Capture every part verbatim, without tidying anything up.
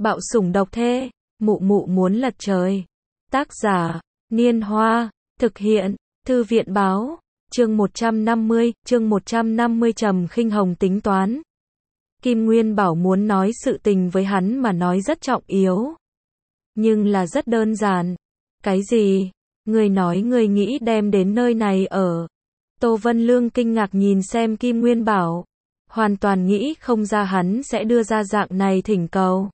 Bạo sủng độc thê, mụ mụ muốn lật trời. Tác giả, Niên Hoa, thực hiện, Thư viện Báo, chương một trăm năm mươi, chương một trăm năm mươi Trầm Khinh Hồng tính toán. Kim Nguyên Bảo muốn nói sự tình với hắn mà nói rất trọng yếu. Nhưng là rất đơn giản. Cái gì? Người nói người nghĩ đem đến nơi này ở. Tô Vân Lương kinh ngạc nhìn xem Kim Nguyên Bảo. Hoàn toàn nghĩ không ra hắn sẽ đưa ra dạng này thỉnh cầu.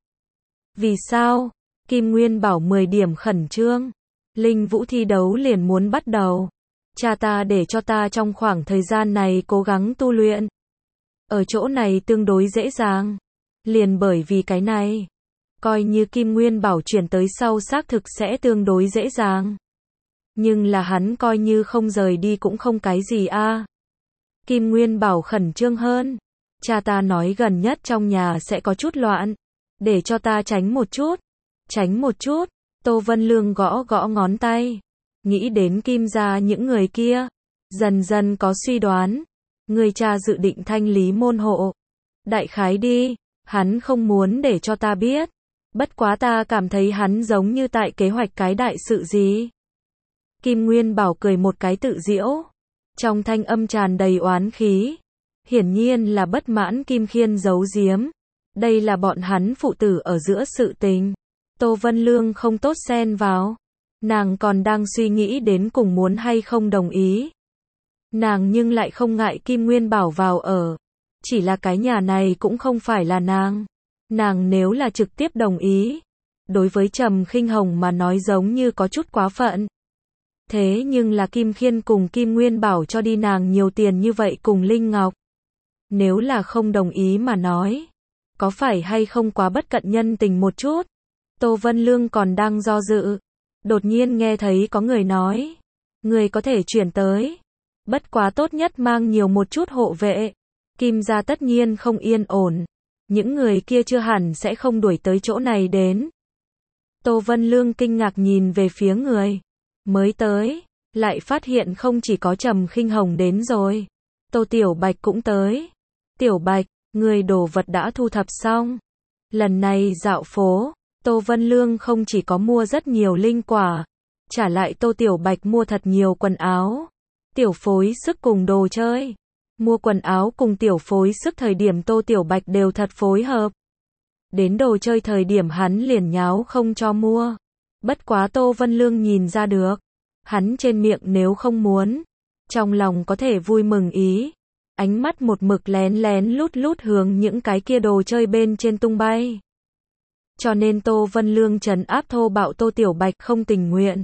Vì sao? Kim Nguyên Bảo mười điểm khẩn trương. Linh Vũ thi đấu liền muốn bắt đầu. Cha ta để cho ta trong khoảng thời gian này cố gắng tu luyện. Ở chỗ này tương đối dễ dàng. Liền bởi vì cái này. Coi như Kim Nguyên Bảo chuyển tới sau xác thực sẽ tương đối dễ dàng. Nhưng là hắn coi như không rời đi cũng không cái gì a. À. Kim Nguyên Bảo khẩn trương hơn. Cha ta nói gần nhất trong nhà sẽ có chút loạn. Để cho ta tránh một chút. Tránh một chút. Tô Vân Lương gõ gõ ngón tay. Nghĩ đến Kim gia những người kia. Dần dần có suy đoán. Người cha dự định thanh lý môn hộ. Đại khái đi. Hắn không muốn để cho ta biết. Bất quá ta cảm thấy hắn giống như tại kế hoạch cái đại sự gì. Kim Nguyên Bảo cười một cái tự giễu. Trong thanh âm tràn đầy oán khí. Hiển nhiên là bất mãn Kim Khiên giấu giếm. Đây là bọn hắn phụ tử ở giữa sự tình. Tô Vân Lương không tốt xen vào. Nàng còn đang suy nghĩ đến cùng muốn hay không đồng ý. Nàng nhưng lại không ngại Kim Nguyên Bảo vào ở. Chỉ là cái nhà này cũng không phải là nàng. Nàng nếu là trực tiếp đồng ý. Đối với Trầm Khinh Hồng mà nói giống như có chút quá phận. Thế nhưng là Kim Khiên cùng Kim Nguyên Bảo cho đi nàng nhiều tiền như vậy cùng Linh Ngọc. Nếu là không đồng ý mà nói. Có phải hay không quá bất cận nhân tình một chút? Tô Vân Lương còn đang do dự. Đột nhiên nghe thấy có người nói. Người có thể chuyển tới. Bất quá tốt nhất mang nhiều một chút hộ vệ. Kim gia tất nhiên không yên ổn. Những người kia chưa hẳn sẽ không đuổi tới chỗ này đến. Tô Vân Lương kinh ngạc nhìn về phía người. Mới tới. Lại phát hiện không chỉ có Trầm Khinh Hồng đến rồi. Tô Tiểu Bạch cũng tới. Tiểu Bạch, người đồ vật đã thu thập xong. Lần này dạo phố. Tô Vân Lương không chỉ có mua rất nhiều linh quả. Trả lại Tô Tiểu Bạch mua thật nhiều quần áo. Tiểu phối sức cùng đồ chơi. Mua quần áo cùng tiểu phối sức thời điểm Tô Tiểu Bạch đều thật phối hợp. Đến đồ chơi thời điểm hắn liền nháo không cho mua. Bất quá Tô Vân Lương nhìn ra được. Hắn trên miệng nếu không muốn. Trong lòng có thể vui mừng ý. Ánh mắt một mực lén lén lút lút hướng những cái kia đồ chơi bên trên tung bay. Cho nên Tô Vân Lương trấn áp thô bạo Tô Tiểu Bạch không tình nguyện.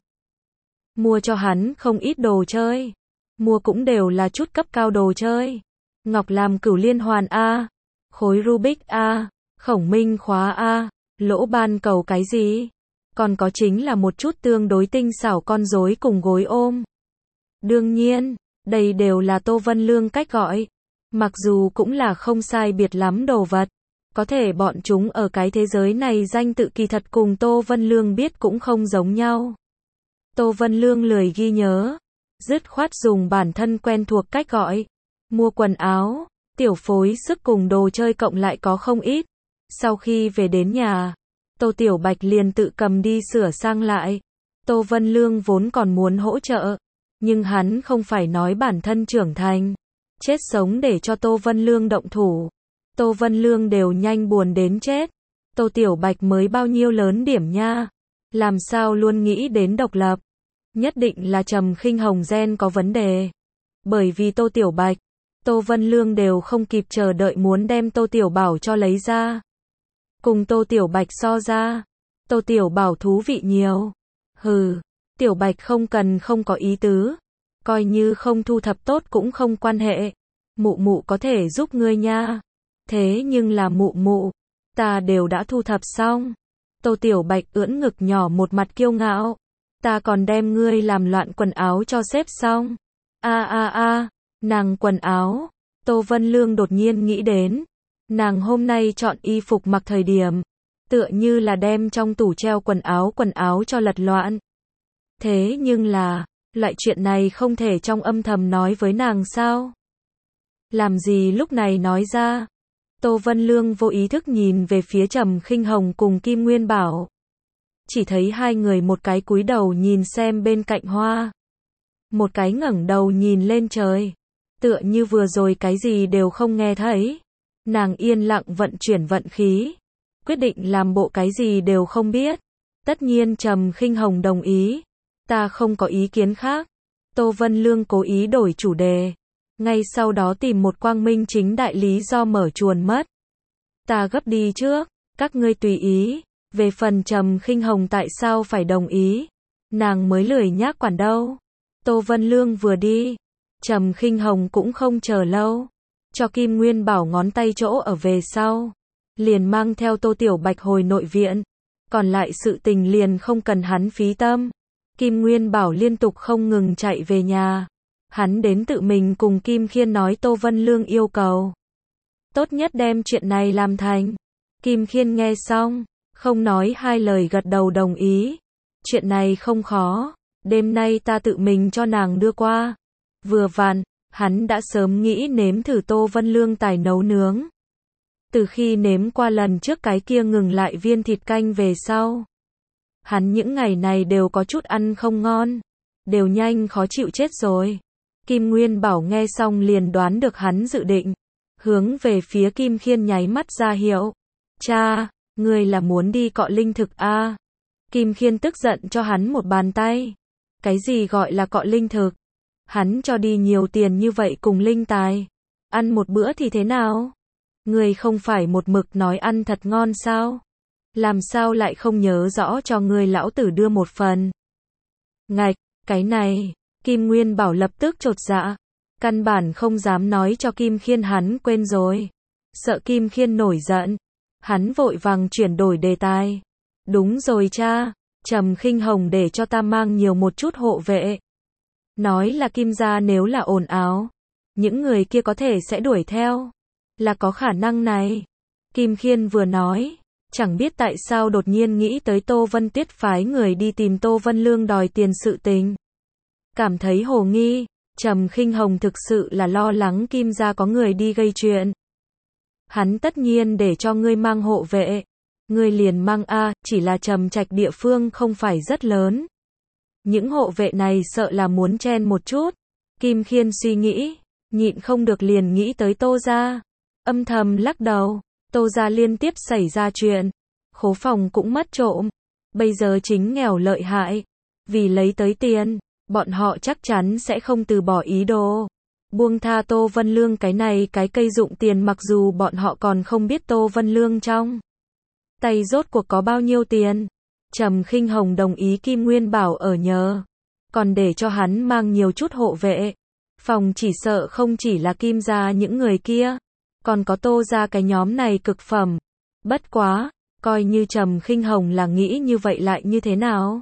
Mua cho hắn không ít đồ chơi. Mua cũng đều là chút cấp cao đồ chơi. Ngọc làm cửu liên hoàn A. Khối Rubik A. Khổng minh khóa A. Lỗ ban cầu cái gì. Còn có chính là một chút tương đối tinh xảo con rối cùng gối ôm. Đương nhiên, đây đều là Tô Vân Lương cách gọi. Mặc dù cũng là không sai biệt lắm đồ vật. Có thể bọn chúng ở cái thế giới này danh tự kỳ thật cùng Tô Vân Lương biết cũng không giống nhau. Tô Vân Lương lười ghi nhớ. Dứt khoát dùng bản thân quen thuộc cách gọi. Mua quần áo, tiểu phối sức cùng đồ chơi cộng lại có không ít. Sau khi về đến nhà, Tô Tiểu Bạch liền tự cầm đi sửa sang lại. Tô Vân Lương vốn còn muốn hỗ trợ. Nhưng hắn không phải nói bản thân trưởng thành. Chết sống để cho Tô Vân Lương động thủ. Tô Vân Lương đều nhanh buồn đến chết. Tô Tiểu Bạch mới bao nhiêu lớn điểm nha. Làm sao luôn nghĩ đến độc lập. Nhất định là Trầm Khinh Hồng gen có vấn đề. Bởi vì Tô Tiểu Bạch, Tô Vân Lương đều không kịp chờ đợi muốn đem Tô Tiểu Bảo cho lấy ra. Cùng Tô Tiểu Bạch so ra, Tô Tiểu Bảo thú vị nhiều. Hừ, Tiểu Bạch không cần không có ý tứ. Coi như không thu thập tốt cũng không quan hệ. Mụ mụ có thể giúp ngươi nha. Thế nhưng là mụ mụ, ta đều đã thu thập xong. Tô Tiểu Bạch ưỡn ngực nhỏ một mặt kiêu ngạo. Ta còn đem ngươi làm loạn quần áo cho xếp xong. A a a, nàng quần áo. Tô Vân Lương đột nhiên nghĩ đến. Nàng hôm nay chọn y phục mặc thời điểm. Tựa như là đem trong tủ treo quần áo quần áo cho lật loạn. Thế nhưng là, loại chuyện này không thể trong âm thầm nói với nàng sao? Làm gì lúc này nói ra? Tô Vân Lương vô ý thức nhìn về phía Trầm Khinh Hồng cùng Kim Nguyên Bảo. Chỉ thấy hai người một cái cúi đầu nhìn xem bên cạnh hoa. Một cái ngẩng đầu nhìn lên trời. Tựa như vừa rồi cái gì đều không nghe thấy. Nàng yên lặng vận chuyển vận khí. Quyết định làm bộ cái gì đều không biết. Tất nhiên Trầm Khinh Hồng đồng ý. Ta không có ý kiến khác. Tô Vân Lương cố ý đổi chủ đề. Ngay sau đó tìm một quang minh chính đại lý do mở chuồn mất. Ta gấp đi trước, các ngươi tùy ý. Về phần Trầm Khinh Hồng tại sao phải đồng ý, nàng mới lười nhác quản đâu. Tô Vân Lương vừa đi, Trầm Khinh Hồng cũng không chờ lâu, cho Kim Nguyên Bảo ngón tay chỗ ở về sau, liền mang theo Tô Tiểu Bạch hồi nội viện, còn lại sự tình liền không cần hắn phí tâm. Kim Nguyên Bảo liên tục không ngừng chạy về nhà, hắn đến tự mình cùng Kim Khiên nói Tô Vân Lương yêu cầu, tốt nhất đem chuyện này làm thành. Kim Khiên nghe xong, không nói hai lời gật đầu đồng ý. Chuyện này không khó, đêm nay ta tự mình cho nàng đưa qua. Vừa vặn, hắn đã sớm nghĩ nếm thử Tô Vân Lương tài nấu nướng. Từ khi nếm qua lần trước cái kia ngừng lại viên thịt canh về sau, hắn những ngày này đều có chút ăn không ngon, đều nhanh khó chịu chết rồi. Kim Nguyên Bảo nghe xong liền đoán được hắn dự định, hướng về phía Kim Khiên nháy mắt ra hiệu. Cha, ngươi là muốn đi cọ linh thực a? À? Kim Khiên tức giận cho hắn một bàn tay. Cái gì gọi là cọ linh thực? Hắn cho đi nhiều tiền như vậy cùng linh tài, ăn một bữa thì thế nào? Ngươi không phải một mực nói ăn thật ngon sao? Làm sao lại không nhớ rõ cho ngươi lão tử đưa một phần? Ngạch, cái này, Kim Nguyên Bảo lập tức chột dạ, căn bản không dám nói cho Kim Khiên hắn quên rồi. Sợ Kim Khiên nổi giận, hắn vội vàng chuyển đổi đề tài. Đúng rồi cha, Trầm Khinh Hồng để cho ta mang nhiều một chút hộ vệ. Nói là Kim gia nếu là ồn ào, những người kia có thể sẽ đuổi theo. Là có khả năng này. Kim Khiên vừa nói, chẳng biết tại sao đột nhiên nghĩ tới Tô Vân Tuyết phái người đi tìm Tô Vân Lương đòi tiền sự tình. Cảm thấy hồ nghi, Trầm Khinh Hồng thực sự là lo lắng Kim gia có người đi gây chuyện. Hắn tất nhiên để cho ngươi mang hộ vệ. Ngươi liền mang a, chỉ là Trầm Trạch địa phương không phải rất lớn. Những hộ vệ này sợ là muốn chen một chút. Kim Khiên suy nghĩ, nhịn không được liền nghĩ tới Tô gia. Âm thầm lắc đầu, Tô gia liên tiếp xảy ra chuyện. Khố phòng cũng mất trộm. Bây giờ chính nghèo lợi hại. Vì lấy tới tiền, bọn họ chắc chắn sẽ không từ bỏ ý đồ. Buông tha Tô Vân Lương cái này cái cây dụng tiền, mặc dù bọn họ còn không biết Tô Vân Lương trong tay rốt cuộc có bao nhiêu tiền. Trầm Khinh Hồng đồng ý Kim Nguyên Bảo ở nhờ, còn để cho hắn mang nhiều chút hộ vệ. Phòng chỉ sợ không chỉ là Kim gia những người kia, còn có Tô gia cái nhóm này cực phẩm. Bất quá, coi như Trầm Khinh Hồng là nghĩ như vậy lại như thế nào?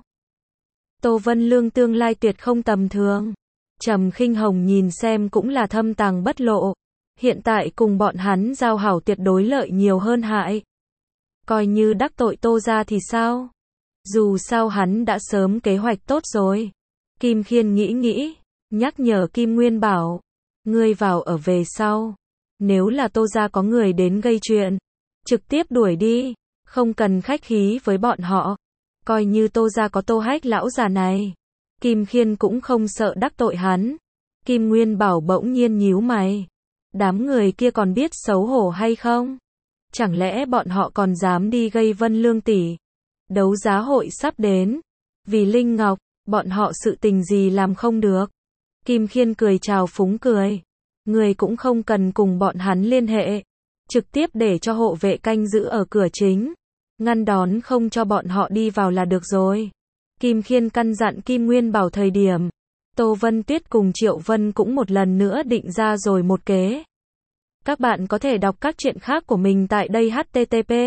Tô Vân Lương tương lai tuyệt không tầm thường. Trầm Khinh Hồng nhìn xem cũng là thâm tàng bất lộ. Hiện tại cùng bọn hắn giao hảo tuyệt đối lợi nhiều hơn hại. Coi như đắc tội Tô gia thì sao? Dù sao hắn đã sớm kế hoạch tốt rồi. Kim Khiên nghĩ nghĩ, nhắc nhở Kim Nguyên Bảo. Ngươi vào ở về sau. Nếu là Tô gia có người đến gây chuyện, trực tiếp đuổi đi. Không cần khách khí với bọn họ. Coi như Tô gia có Tô Hách lão già này. Kim Khiên cũng không sợ đắc tội hắn. Kim Nguyên Bảo bỗng nhiên nhíu mày. Đám người kia còn biết xấu hổ hay không? Chẳng lẽ bọn họ còn dám đi gây Vân Lương tỷ? Đấu giá hội sắp đến. Vì Linh Ngọc, bọn họ sự tình gì làm không được? Kim Khiên cười chào phúng cười. Người cũng không cần cùng bọn hắn liên hệ. Trực tiếp để cho hộ vệ canh giữ ở cửa chính. Ngăn đón không cho bọn họ đi vào là được rồi. Kim Khiên căn dặn Kim Nguyên Bảo thời điểm. Tô Vân Tuyết cùng Triệu Vân cũng một lần nữa định ra rồi một kế. Các bạn có thể đọc các chuyện khác của mình tại đây h t t p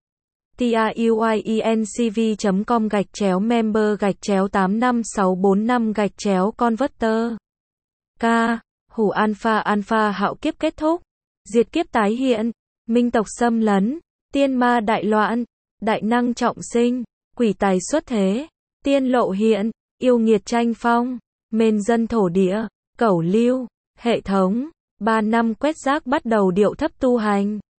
truyencv chấm com gạch chéo member gạch chéo tám năm sáu bốn năm gạch chéo converter. K. Hủ alpha alpha hạo kiếp kết thúc. Diệt kiếp tái hiện. Minh tộc xâm lấn. Tiên ma đại loạn. Đại năng trọng sinh. Quỷ tài xuất thế. Tiên lộ hiện. Yêu nghiệt tranh phong. Mên dân thổ địa. Cẩu lưu. Hệ thống. Ba năm quét rác bắt đầu điệu thấp tu hành.